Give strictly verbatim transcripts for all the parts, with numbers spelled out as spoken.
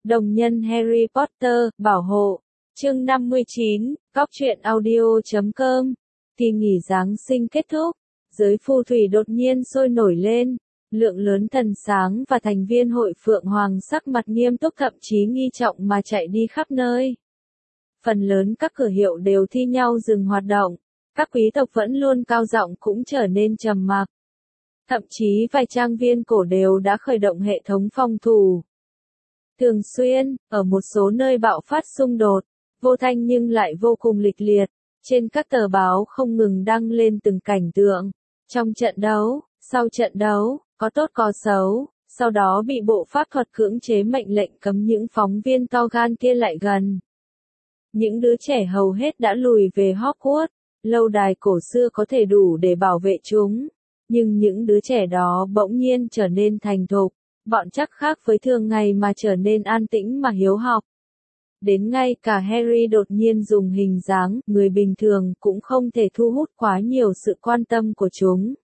Đồng nhân Harry Potter, bảo hộ. Chương năm mươi chín, góc truyện audio chấm com. Kỳ nghỉ Giáng sinh kết thúc, giới phù thủy đột nhiên sôi nổi lên. Lượng lớn thần sáng và thành viên hội Phượng Hoàng sắc mặt nghiêm túc thậm chí nghi trọng mà chạy đi khắp nơi. Phần lớn các cửa hiệu đều thi nhau dừng hoạt động. Các quý tộc vẫn luôn cao giọng cũng trở nên trầm mặc. Thậm chí vài trang viên cổ đều đã khởi động hệ thống phòng thủ. Thường xuyên, ở một số nơi bạo phát xung đột, vô thanh nhưng lại vô cùng lịch liệt, trên các tờ báo không ngừng đăng lên từng cảnh tượng. Trong trận đấu, sau trận đấu, có tốt có xấu, sau đó bị bộ pháp thuật cưỡng chế mệnh lệnh cấm những phóng viên to gan kia lại gần. Những đứa trẻ hầu hết đã lùi về Hogwarts, lâu đài cổ xưa có thể đủ để bảo vệ chúng, nhưng những đứa trẻ đó bỗng nhiên trở nên thành thục. Bọn chắc khác với thường ngày mà trở nên an tĩnh mà hiếu học. Đến ngay cả Harry đột nhiên dùng hình dáng người bình thường cũng không thể thu hút quá nhiều sự quan tâm của chúng.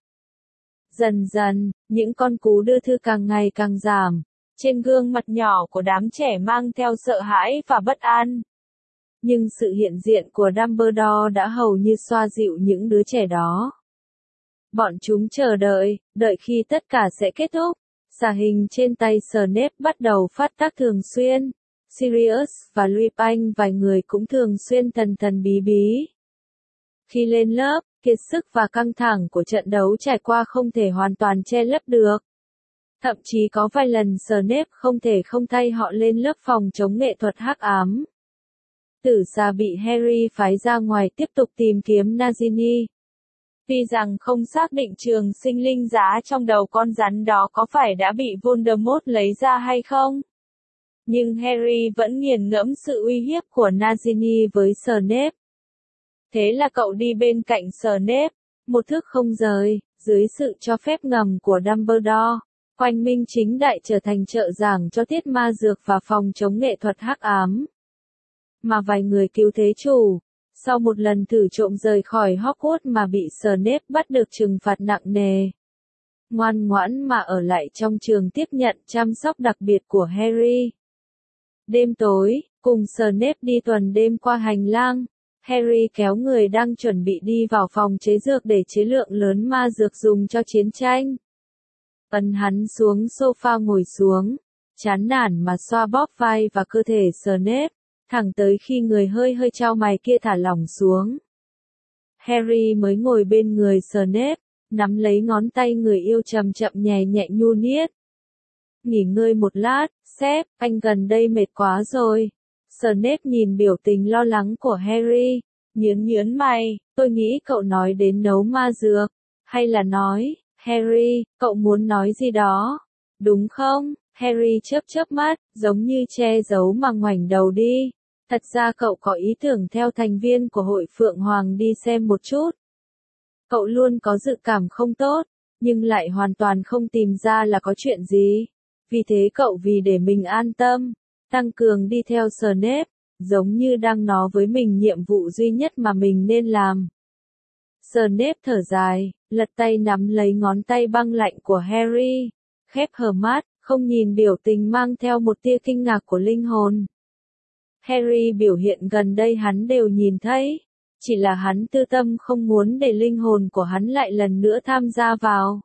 Dần dần, những con cú đưa thư càng ngày càng giảm. Trên gương mặt nhỏ của đám trẻ mang theo sợ hãi và bất an. Nhưng sự hiện diện của Dumbledore đã hầu như xoa dịu những đứa trẻ đó. Bọn chúng chờ đợi, đợi khi tất cả sẽ kết thúc. Xà hình trên tay Snape bắt đầu phát tác thường xuyên. Sirius và Lupin vài người cũng thường xuyên thần thần bí bí. Khi lên lớp, kiệt sức và căng thẳng của trận đấu trải qua không thể hoàn toàn che lấp được. Thậm chí có vài lần Snape không thể không thay họ lên lớp phòng chống nghệ thuật hắc ám. Tử Xà bị Harry phái ra ngoài tiếp tục tìm kiếm Nagini. Tuy rằng không xác định trường sinh linh giá trong đầu con rắn đó có phải đã bị Voldemort lấy ra hay không. Nhưng Harry vẫn nghiền ngẫm sự uy hiếp của Nagini với Snape. Thế là cậu đi bên cạnh Snape, một thước không rời, dưới sự cho phép ngầm của Dumbledore. Quanh Minh Chính Đại trở thành trợ giảng cho tiết ma dược và phòng chống nghệ thuật hắc ám. Mà vài người cứu thế chủ. Sau một lần thử trộm rời khỏi Hogwarts mà bị Snape bắt được trừng phạt nặng nề. Ngoan ngoãn mà ở lại trong trường tiếp nhận chăm sóc đặc biệt của Harry. Đêm tối, cùng Snape đi tuần đêm qua hành lang, Harry kéo người đang chuẩn bị đi vào phòng chế dược để chế lượng lớn ma dược dùng cho chiến tranh. Ấn hắn xuống sofa ngồi xuống, chán nản mà xoa bóp vai và cơ thể Snape. Thẳng tới khi người hơi hơi chau mày kia thả lỏng xuống. Harry mới ngồi bên người Snape, nắm lấy ngón tay người yêu chậm chậm nhẹ nhẹ nhu niết. Nghỉ ngơi một lát, sếp, anh gần đây mệt quá rồi. Snape nhìn biểu tình lo lắng của Harry, nhướng nhướng mày, tôi nghĩ cậu nói đến nấu ma dược, hay là nói, Harry, cậu muốn nói gì đó, đúng không? Harry chớp chớp mắt, giống như che giấu mà ngoảnh đầu đi. Thật ra cậu có ý tưởng theo thành viên của hội Phượng Hoàng đi xem một chút. Cậu luôn có dự cảm không tốt, nhưng lại hoàn toàn không tìm ra là có chuyện gì. Vì thế cậu vì để mình an tâm, tăng cường đi theo Snape, giống như đang nói với mình nhiệm vụ duy nhất mà mình nên làm. Snape thở dài, lật tay nắm lấy ngón tay băng lạnh của Harry, khép hờ mắt, không nhìn biểu tình mang theo một tia kinh ngạc của linh hồn. Harry biểu hiện gần đây hắn đều nhìn thấy, chỉ là hắn tư tâm không muốn để linh hồn của hắn lại lần nữa tham gia vào.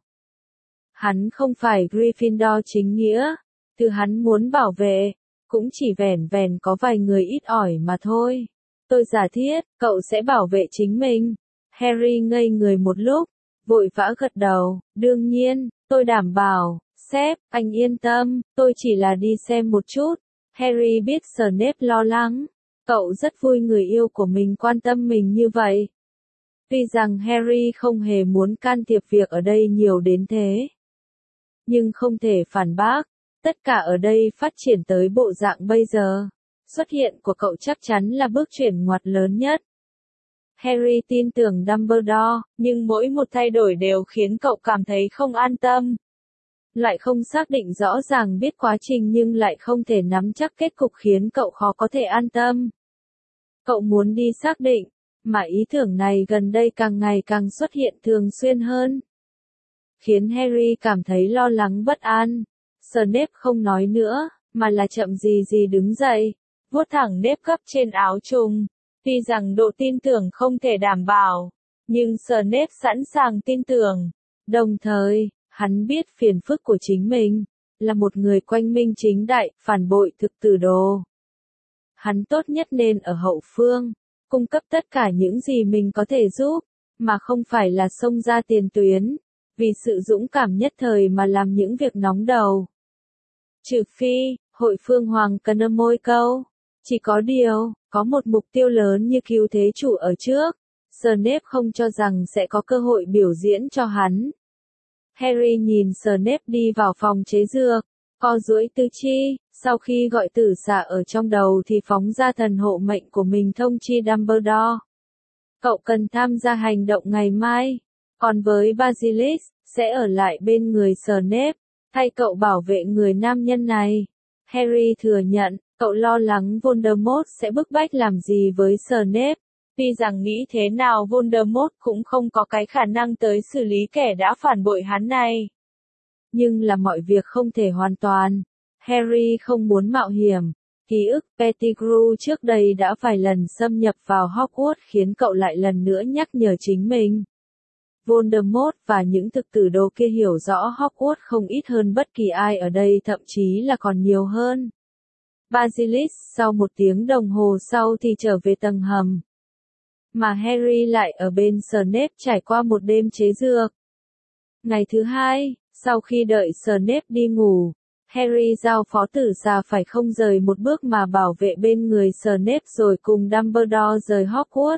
Hắn không phải Gryffindor chính nghĩa, thứ hắn muốn bảo vệ, cũng chỉ vẻn vẻn có vài người ít ỏi mà thôi. Tôi giả thiết, cậu sẽ bảo vệ chính mình. Harry ngây người một lúc, vội vã gật đầu, đương nhiên, tôi đảm bảo, sếp, anh yên tâm, tôi chỉ là đi xem một chút. Harry biết Snape lo lắng, cậu rất vui người yêu của mình quan tâm mình như vậy. Tuy rằng Harry không hề muốn can thiệp việc ở đây nhiều đến thế. Nhưng không thể phản bác, tất cả ở đây phát triển tới bộ dạng bây giờ. Xuất hiện của cậu chắc chắn là bước chuyển ngoặt lớn nhất. Harry tin tưởng Dumbledore, nhưng mỗi một thay đổi đều khiến cậu cảm thấy không an tâm. Lại không xác định rõ ràng biết quá trình nhưng lại không thể nắm chắc kết cục khiến cậu khó có thể an tâm. Cậu muốn đi xác định, mà ý tưởng này gần đây càng ngày càng xuất hiện thường xuyên hơn. Khiến Harry cảm thấy lo lắng bất an. Snape không nói nữa, mà là chậm gì gì đứng dậy, vuốt thẳng nếp gấp trên áo trùng. Tuy rằng độ tin tưởng không thể đảm bảo, nhưng Snape sẵn sàng tin tưởng. Đồng thời, hắn biết phiền phức của chính mình, là một người quanh minh chính đại, phản bội thực tử đồ. Hắn tốt nhất nên ở hậu phương, cung cấp tất cả những gì mình có thể giúp, mà không phải là xông ra tiền tuyến, vì sự dũng cảm nhất thời mà làm những việc nóng đầu. Trừ phi, hội phương hoàng cần âm môi câu. Chỉ có điều, có một mục tiêu lớn như cứu thế chủ ở trước, Snape không cho rằng sẽ có cơ hội biểu diễn cho hắn. Harry nhìn Snape đi vào phòng chế dược, co duỗi tứ chi, sau khi gọi tử xạ ở trong đầu thì phóng ra thần hộ mệnh của mình thông chi Dumbledore. Cậu cần tham gia hành động ngày mai, còn với Basilisk, sẽ ở lại bên người Snape, thay cậu bảo vệ người nam nhân này. Harry thừa nhận, cậu lo lắng Voldemort sẽ bức bách làm gì với Snape. Tuy rằng nghĩ thế nào Voldemort cũng không có cái khả năng tới xử lý kẻ đã phản bội hắn này. Nhưng là mọi việc không thể hoàn toàn. Harry không muốn mạo hiểm. Ký ức Pettigrew trước đây đã vài lần xâm nhập vào Hogwarts khiến cậu lại lần nữa nhắc nhở chính mình. Voldemort và những thực tử đồ kia hiểu rõ Hogwarts không ít hơn bất kỳ ai ở đây, thậm chí là còn nhiều hơn. Basilisk sau một tiếng đồng hồ sau thì trở về tầng hầm. Mà Harry lại ở bên Snape trải qua một đêm chế dược. Ngày thứ hai, sau khi đợi Snape đi ngủ, Harry giao phó tử xạ phải không rời một bước mà bảo vệ bên người Snape rồi cùng Dumbledore rời Hogwarts.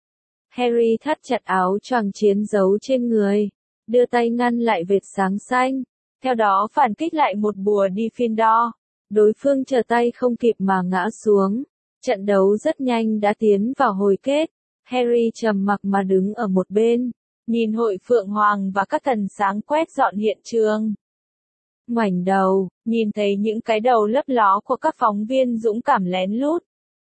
Harry thắt chặt áo choàng chiến giấu trên người, đưa tay ngăn lại vệt sáng xanh, theo đó phản kích lại một bùa Gryffindor. Đối phương trở tay không kịp mà ngã xuống. Trận đấu rất nhanh đã tiến vào hồi kết. Harry trầm mặc mà đứng ở một bên, nhìn hội phượng hoàng và các thần sáng quét dọn hiện trường. Ngoảnh đầu, nhìn thấy những cái đầu lấp ló của các phóng viên dũng cảm lén lút.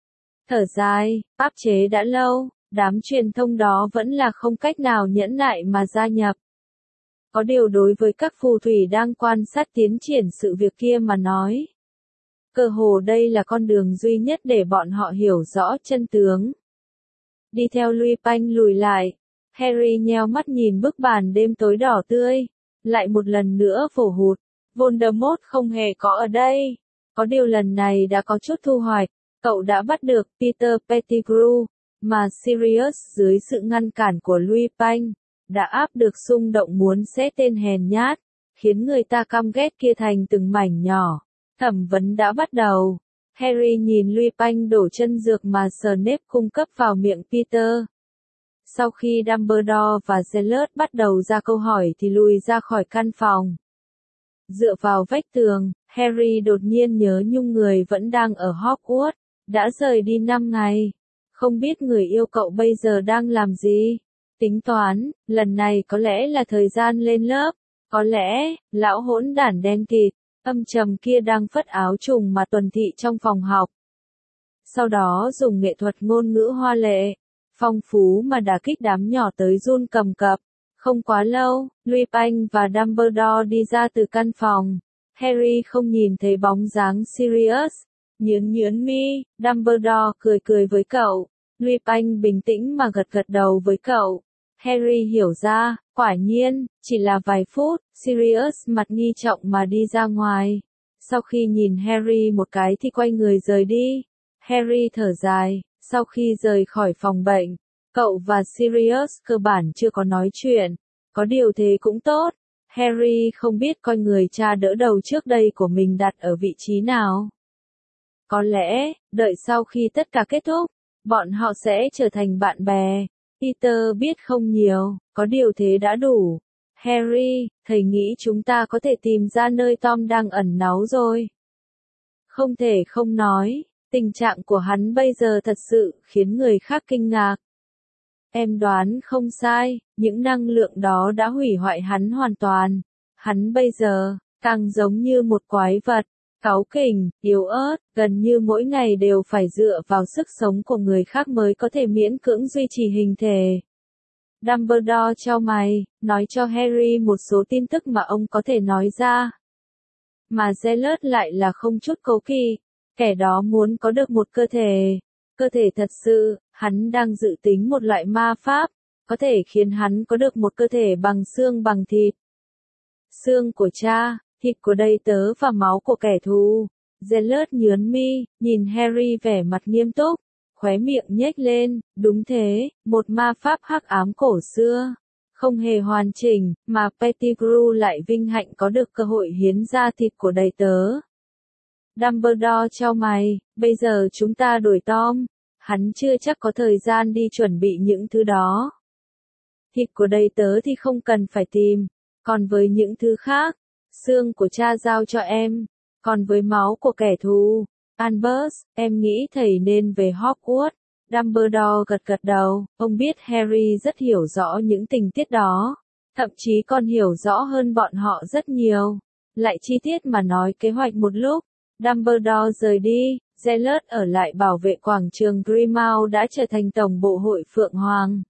Thở dài, áp chế đã lâu, đám truyền thông đó vẫn là không cách nào nhẫn nại mà gia nhập. Có điều đối với các phù thủy đang quan sát tiến triển sự việc kia mà nói, cơ hồ đây là con đường duy nhất để bọn họ hiểu rõ chân tướng. Đi theo Lupin lùi lại, Harry nheo mắt nhìn bức bàn đêm tối đỏ tươi, lại một lần nữa vồ hụt. Voldemort không hề có ở đây. Có điều lần này đã có chút thu hoạch, cậu đã bắt được Peter Pettigrew, mà Sirius dưới sự ngăn cản của Lupin, đã áp được xung động muốn xé tên hèn nhát, khiến người ta căm ghét kia thành từng mảnh nhỏ. Thẩm vấn đã bắt đầu. Harry nhìn Lupin đổ chân dược mà Snape cung cấp vào miệng Peter. Sau khi Dumbledore và Gellert bắt đầu ra câu hỏi thì lùi ra khỏi căn phòng. Dựa vào vách tường, Harry đột nhiên nhớ nhung người vẫn đang ở Hogwarts, đã rời đi năm ngày. Không biết người yêu cậu bây giờ đang làm gì? Tính toán, lần này có lẽ là thời gian lên lớp, có lẽ, lão hỗn đản đen kịt, âm trầm kia đang phất áo trùng mà tuần thị trong phòng học. Sau đó dùng nghệ thuật ngôn ngữ hoa lệ, phong phú mà đả kích đám nhỏ tới run cầm cập. Không quá lâu, Lupin và Dumbledore đi ra từ căn phòng. Harry không nhìn thấy bóng dáng Sirius. Nhướng nhướng mi, Dumbledore cười cười với cậu. Lupin bình tĩnh mà gật gật đầu với cậu. Harry hiểu ra, quả nhiên, chỉ là vài phút, Sirius mặt nghi trọng mà đi ra ngoài. Sau khi nhìn Harry một cái thì quay người rời đi. Harry thở dài, sau khi rời khỏi phòng bệnh, cậu và Sirius cơ bản chưa có nói chuyện. Có điều thế cũng tốt. Harry không biết coi người cha đỡ đầu trước đây của mình đặt ở vị trí nào. Có lẽ, đợi sau khi tất cả kết thúc, bọn họ sẽ trở thành bạn bè. Peter biết không nhiều, có điều thế đã đủ. Harry, thầy nghĩ chúng ta có thể tìm ra nơi Tom đang ẩn náu rồi. Không thể không nói, tình trạng của hắn bây giờ thật sự khiến người khác kinh ngạc. Em đoán không sai, những năng lượng đó đã hủy hoại hắn hoàn toàn. Hắn bây giờ, càng giống như một quái vật, cáu kỉnh, yếu ớt, gần như mỗi ngày đều phải dựa vào sức sống của người khác mới có thể miễn cưỡng duy trì hình thể. Dumbledore chau mày, nói cho Harry một số tin tức mà ông có thể nói ra. Mà Zealot lại là không chút cố kỵ, kẻ đó muốn có được một cơ thể. Cơ thể thật sự, hắn đang dự tính một loại ma pháp, có thể khiến hắn có được một cơ thể bằng xương bằng thịt. Xương của cha, thịt của đầy tớ và máu của kẻ thù. Zealot nhướng mi, nhìn Harry vẻ mặt nghiêm túc, khóe miệng nhếch lên, đúng thế, một ma pháp hắc ám cổ xưa. Không hề hoàn chỉnh, mà Pettigrew lại vinh hạnh có được cơ hội hiến ra thịt của đầy tớ. Dumbledore chau mày, bây giờ chúng ta đuổi Tom, hắn chưa chắc có thời gian đi chuẩn bị những thứ đó. Thịt của đầy tớ thì không cần phải tìm, còn với những thứ khác, xương của cha giao cho em, còn với máu của kẻ thù, Albus, em nghĩ thầy nên về Hogwarts. Dumbledore gật gật đầu, ông biết Harry rất hiểu rõ những tình tiết đó, thậm chí còn hiểu rõ hơn bọn họ rất nhiều. Lại chi tiết mà nói kế hoạch một lúc, Dumbledore rời đi, Zealot ở lại bảo vệ quảng trường Grimmauld đã trở thành tổng bộ hội Phượng Hoàng.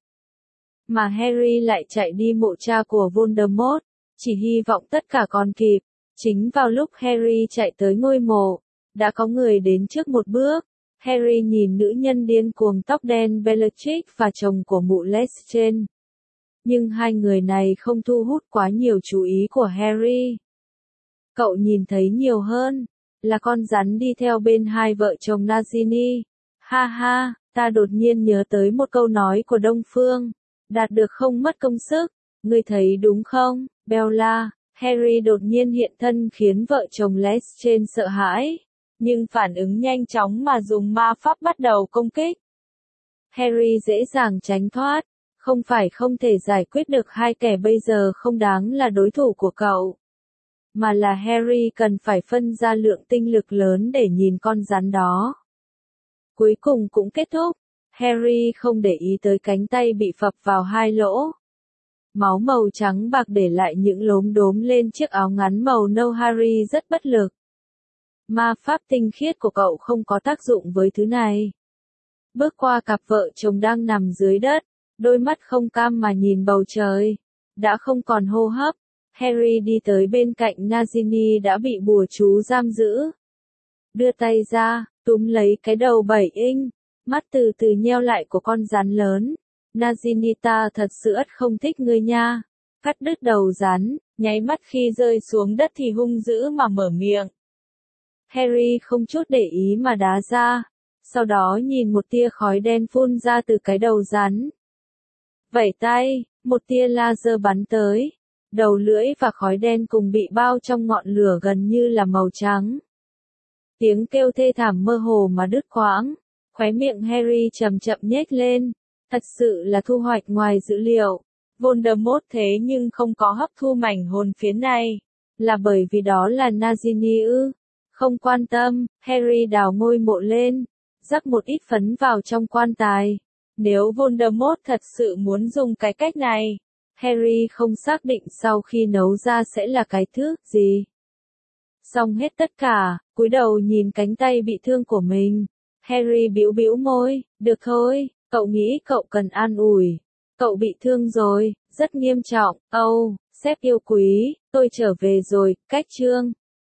Mà Harry lại chạy đi mộ cha của Voldemort, chỉ hy vọng tất cả còn kịp. Chính vào lúc Harry chạy tới ngôi mộ, đã có người đến trước một bước. Harry nhìn nữ nhân điên cuồng tóc đen Bellatrix và chồng của mụ Lestrange. Nhưng hai người này không thu hút quá nhiều chú ý của Harry. Cậu nhìn thấy nhiều hơn, là con rắn đi theo bên hai vợ chồng Nagini. Ha ha, ta đột nhiên nhớ tới một câu nói của Đông Phương. Đạt được không mất công sức, ngươi thấy đúng không, Bella? Harry đột nhiên hiện thân khiến vợ chồng Lestrange sợ hãi, nhưng phản ứng nhanh chóng mà dùng ma pháp bắt đầu công kích. Harry dễ dàng tránh thoát, không phải không thể giải quyết được hai kẻ bây giờ không đáng là đối thủ của cậu. Mà là Harry cần phải phân ra lượng tinh lực lớn để nhìn con rắn đó. Cuối cùng cũng kết thúc, Harry không để ý tới cánh tay bị phập vào hai lỗ. Máu màu trắng bạc để lại những lốm đốm lên chiếc áo ngắn màu nâu. Harry rất bất lực. Ma pháp tinh khiết của cậu không có tác dụng với thứ này. Bước qua cặp vợ chồng đang nằm dưới đất, đôi mắt không cam mà nhìn bầu trời. Đã không còn hô hấp, Harry đi tới bên cạnh Nagini đã bị bùa chú giam giữ. Đưa tay ra, túm lấy cái đầu bảy inch, mắt từ từ nheo lại của con rắn lớn. Nagini, ta thật sự ất không thích ngươi nha. Cắt đứt đầu rắn, nháy mắt khi rơi xuống đất thì hung dữ mà mở miệng. Harry không chút để ý mà đá ra, sau đó nhìn một tia khói đen phun ra từ cái đầu rắn. Vẩy tay, một tia laser bắn tới, đầu lưỡi và khói đen cùng bị bao trong ngọn lửa gần như là màu trắng. Tiếng kêu thê thảm mơ hồ mà đứt quãng, khóe miệng Harry chậm chậm nhếch lên, thật sự là thu hoạch ngoài dữ liệu. Voldemort thế nhưng không có hấp thu mảnh hồn phiến này, là bởi vì đó là Nagini ư? Không quan tâm, Harry đào ngôi mộ lên, rắc một ít phấn vào trong quan tài. Nếu Voldemort thật sự muốn dùng cái cách này, Harry không xác định sau khi nấu ra sẽ là cái thứ gì. Xong hết tất cả, cúi đầu nhìn cánh tay bị thương của mình. Harry bĩu bĩu môi, được thôi, cậu nghĩ cậu cần an ủi. Cậu bị thương rồi, rất nghiêm trọng. Âu, oh, sếp yêu quý, tôi trở về rồi, cách chương.